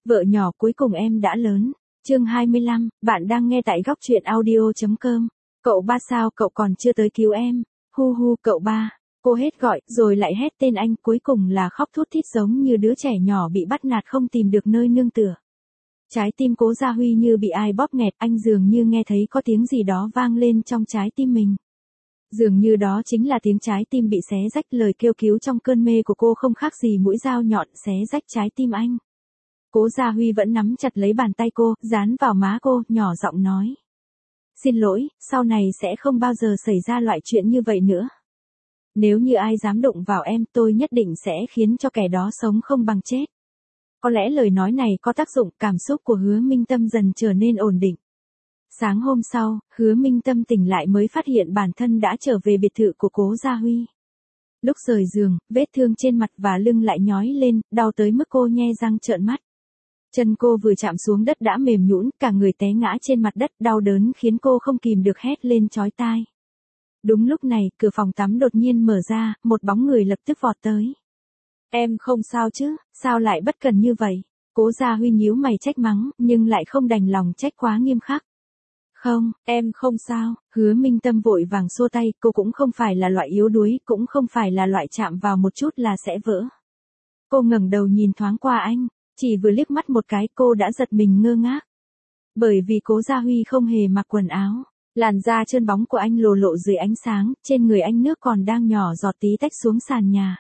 Vợ nhỏ cuối cùng em đã lớn. Chương 25, bạn đang nghe tại góc truyện audio.com. Cậu ba sao cậu còn chưa tới cứu em? Hu hu cậu ba. Cô hết gọi, rồi lại hét tên anh, cuối cùng là khóc thút thít giống như đứa trẻ nhỏ bị bắt nạt không tìm được nơi nương tựa. Trái tim Cố Gia Huy như bị ai bóp nghẹt, anh dường như nghe thấy có tiếng gì đó vang lên trong trái tim mình. Dường như đó chính là tiếng trái tim bị xé rách, lời kêu cứu trong cơn mê của cô không khác gì mũi dao nhọn xé rách trái tim anh. Cố Gia Huy vẫn nắm chặt lấy bàn tay cô, dán vào má cô, nhỏ giọng nói. Xin lỗi, sau này sẽ không bao giờ xảy ra loại chuyện như vậy nữa. Nếu như ai dám đụng vào em, tôi nhất định sẽ khiến cho kẻ đó sống không bằng chết. Có lẽ lời nói này có tác dụng, cảm xúc của Hứa Minh Tâm dần trở nên ổn định. Sáng hôm sau, Hứa Minh Tâm tỉnh lại mới phát hiện bản thân đã trở về biệt thự của Cố Gia Huy. Lúc rời giường, vết thương trên mặt và lưng lại nhói lên, đau tới mức cô nhe răng trợn mắt. Chân cô vừa chạm xuống đất đã mềm nhũn, cả người té ngã trên mặt đất, đau đớn khiến cô không kìm được hét lên chói tai. Đúng lúc này, cửa phòng tắm đột nhiên mở ra, một bóng người lập tức vọt tới. Em không sao chứ, sao lại bất cần như vậy? Cố Gia Huy nhíu mày trách mắng, nhưng lại không đành lòng trách quá nghiêm khắc. Không, em không sao. Hứa Minh Tâm vội vàng xua tay, cô cũng không phải là loại yếu đuối, cũng không phải là loại chạm vào một chút là sẽ vỡ. Cô ngẩng đầu nhìn thoáng qua anh, chỉ vừa liếc mắt một cái cô đã giật mình ngơ ngác. Bởi vì Cố Gia Huy không hề mặc quần áo, làn da trơn bóng của anh lộ dưới ánh sáng, trên người anh nước còn đang nhỏ giọt tí tách xuống sàn nhà.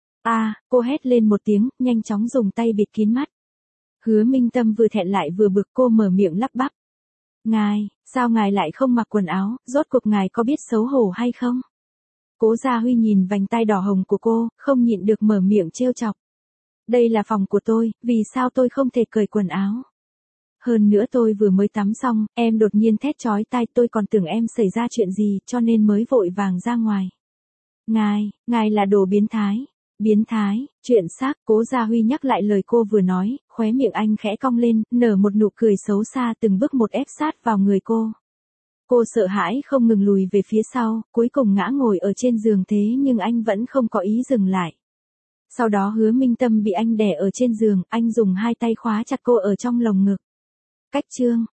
Cô hét lên một tiếng, nhanh chóng dùng tay bịt kín mắt. Hứa Minh Tâm vừa thẹn lại vừa bực, cô mở miệng lắp bắp. Ngài, sao ngài lại không mặc quần áo, rốt cuộc ngài có biết xấu hổ hay không? Cố Gia Huy nhìn vành tai đỏ hồng của cô, không nhịn được mở miệng trêu chọc. Đây là phòng của tôi, vì sao tôi không thể cởi quần áo? Hơn nữa tôi vừa mới tắm xong, em đột nhiên thét chói tai, tôi còn tưởng em xảy ra chuyện gì, cho nên mới vội vàng ra ngoài. Ngài là đồ biến thái. Biến thái, chuyện xác. Cố Gia Huy nhắc lại lời cô vừa nói, khóe miệng anh khẽ cong lên, nở một nụ cười xấu xa, từng bước một ép sát vào người cô. Cô sợ hãi không ngừng lùi về phía sau, cuối cùng ngã ngồi ở trên giường, thế nhưng anh vẫn không có ý dừng lại. Sau đó Hứa Minh Tâm bị anh đè ở trên giường, anh dùng hai tay khóa chặt cô ở trong lồng ngực. Cách chương